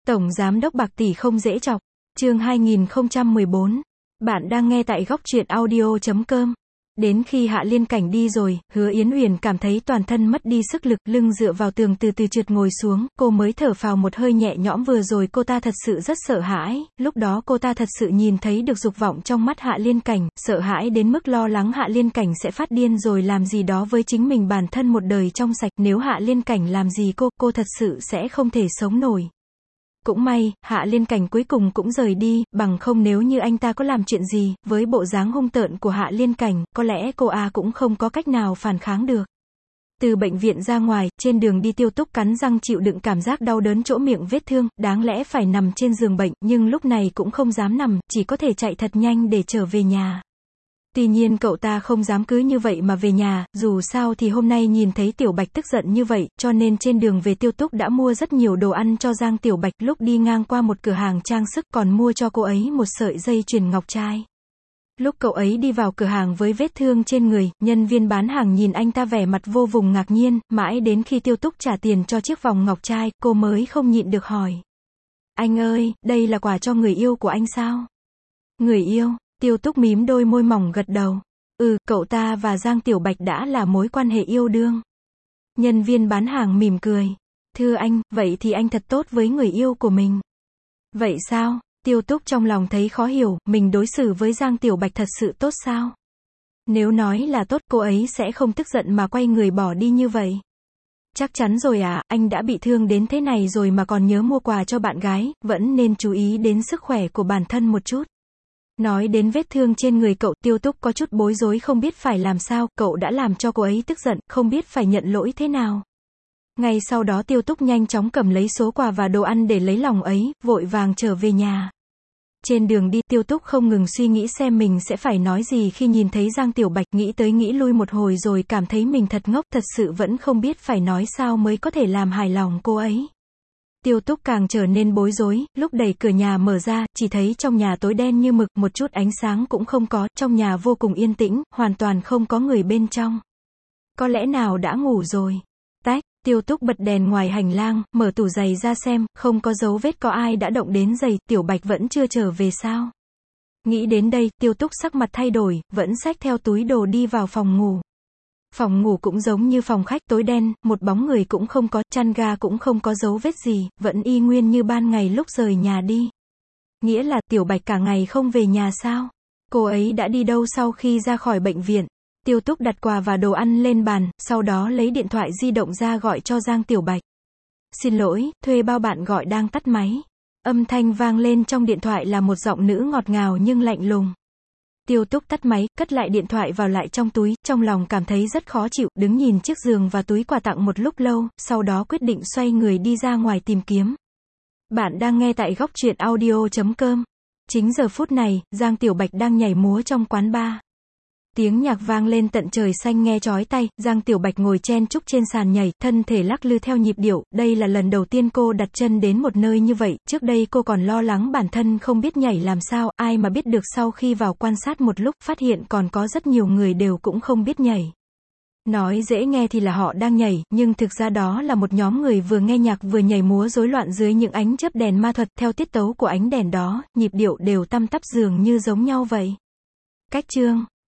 Tổng Giám đốc bạc tỷ không dễ chọc. Chương 2014. Bạn đang nghe tại góc truyện audio.com. Đến khi Hạ Liên Cảnh đi rồi, Hứa Yến Uyển cảm thấy toàn thân mất đi sức lực, lưng dựa vào tường từ từ trượt ngồi xuống, cô mới thở phào một hơi nhẹ nhõm. Vừa rồi cô ta thật sự rất sợ hãi, lúc đó cô ta thật sự nhìn thấy được dục vọng trong mắt Hạ Liên Cảnh, sợ hãi đến mức lo lắng Hạ Liên Cảnh sẽ phát điên rồi làm gì đó với chính mình. Bản thân một đời trong sạch, nếu Hạ Liên Cảnh làm gì cô thật sự sẽ không thể sống nổi. Cũng may, Hạ Liên Cảnh cuối cùng cũng rời đi, bằng không nếu như anh ta có làm chuyện gì, với bộ dáng hung tợn của Hạ Liên Cảnh, có lẽ cô cũng không có cách nào phản kháng được. Từ bệnh viện ra ngoài, trên đường đi Tiêu Túc cắn răng chịu đựng cảm giác đau đớn chỗ miệng vết thương, đáng lẽ phải nằm trên giường bệnh, nhưng lúc này cũng không dám nằm, chỉ có thể chạy thật nhanh để trở về nhà. Tuy nhiên cậu ta không dám cứ như vậy mà về nhà, dù sao thì hôm nay nhìn thấy Tiểu Bạch tức giận như vậy, cho nên trên đường về Tiêu Túc đã mua rất nhiều đồ ăn cho Giang Tiểu Bạch, lúc đi ngang qua một cửa hàng trang sức còn mua cho cô ấy một sợi dây chuyền ngọc trai. Lúc cậu ấy đi vào cửa hàng với vết thương trên người, nhân viên bán hàng nhìn anh ta vẻ mặt vô cùng ngạc nhiên, mãi đến khi Tiêu Túc trả tiền cho chiếc vòng ngọc trai, cô mới không nhịn được hỏi. Anh ơi, đây là quà cho người yêu của anh sao? Người yêu? Tiêu Túc mím đôi môi mỏng gật đầu. Cậu ta và Giang Tiểu Bạch đã là mối quan hệ yêu đương. Nhân viên bán hàng mỉm cười. Thưa anh, vậy thì anh thật tốt với người yêu của mình. Vậy sao? Tiêu Túc trong lòng thấy khó hiểu, mình đối xử với Giang Tiểu Bạch thật sự tốt sao? Nếu nói là tốt, cô ấy sẽ không tức giận mà quay người bỏ đi như vậy. Chắc chắn rồi anh đã bị thương đến thế này rồi mà còn nhớ mua quà cho bạn gái, vẫn nên chú ý đến sức khỏe của bản thân một chút. Nói đến vết thương trên người cậu, Tiêu Túc có chút bối rối không biết phải làm sao, cậu đã làm cho cô ấy tức giận, không biết phải nhận lỗi thế nào. Ngay sau đó Tiêu Túc nhanh chóng cầm lấy số quà và đồ ăn để lấy lòng ấy, vội vàng trở về nhà. Trên đường đi, Tiêu Túc không ngừng suy nghĩ xem mình sẽ phải nói gì khi nhìn thấy Giang Tiểu Bạch, nghĩ tới nghĩ lui một hồi rồi cảm thấy mình thật ngốc, thật sự vẫn không biết phải nói sao mới có thể làm hài lòng cô ấy. Tiêu Túc càng trở nên bối rối, lúc đẩy cửa nhà mở ra, chỉ thấy trong nhà tối đen như mực, một chút ánh sáng cũng không có, trong nhà vô cùng yên tĩnh, hoàn toàn không có người bên trong. Có lẽ nào đã ngủ rồi? Tách, Tiêu Túc bật đèn ngoài hành lang, mở tủ giày ra xem, không có dấu vết có ai đã động đến giày, Tiểu Bạch vẫn chưa trở về sao? Nghĩ đến đây, Tiêu Túc sắc mặt thay đổi, vẫn xách theo túi đồ đi vào phòng ngủ. Phòng ngủ cũng giống như phòng khách, tối đen, một bóng người cũng không có, chăn ga cũng không có dấu vết gì, vẫn y nguyên như ban ngày lúc rời nhà đi. Nghĩa là Tiểu Bạch cả ngày không về nhà sao? Cô ấy đã đi đâu sau khi ra khỏi bệnh viện? Tiêu Túc đặt quà và đồ ăn lên bàn, sau đó lấy điện thoại di động ra gọi cho Giang Tiểu Bạch. Xin lỗi, thuê bao bạn gọi đang tắt máy. Âm thanh vang lên trong điện thoại là một giọng nữ ngọt ngào nhưng lạnh lùng. Tiêu Túc tắt máy, cất lại điện thoại vào lại trong túi, trong lòng cảm thấy rất khó chịu, đứng nhìn chiếc giường và túi quà tặng một lúc lâu, sau đó quyết định xoay người đi ra ngoài tìm kiếm. Bạn đang nghe tại góc truyện audio.com. Chính giờ phút này, Giang Tiểu Bạch đang nhảy múa trong quán bar. Tiếng nhạc vang lên tận trời xanh nghe chói tai, Giang Tiểu Bạch ngồi chen chúc trên sàn nhảy, thân thể lắc lư theo nhịp điệu, đây là lần đầu tiên cô đặt chân đến một nơi như vậy, trước đây cô còn lo lắng bản thân không biết nhảy làm sao, ai mà biết được sau khi vào quan sát một lúc, phát hiện còn có rất nhiều người đều cũng không biết nhảy. Nói dễ nghe thì là họ đang nhảy, nhưng thực ra đó là một nhóm người vừa nghe nhạc vừa nhảy múa rối loạn dưới những ánh chớp đèn ma thuật, theo tiết tấu của ánh đèn đó, nhịp điệu đều tăm tắp dường như giống nhau vậy. Cách chương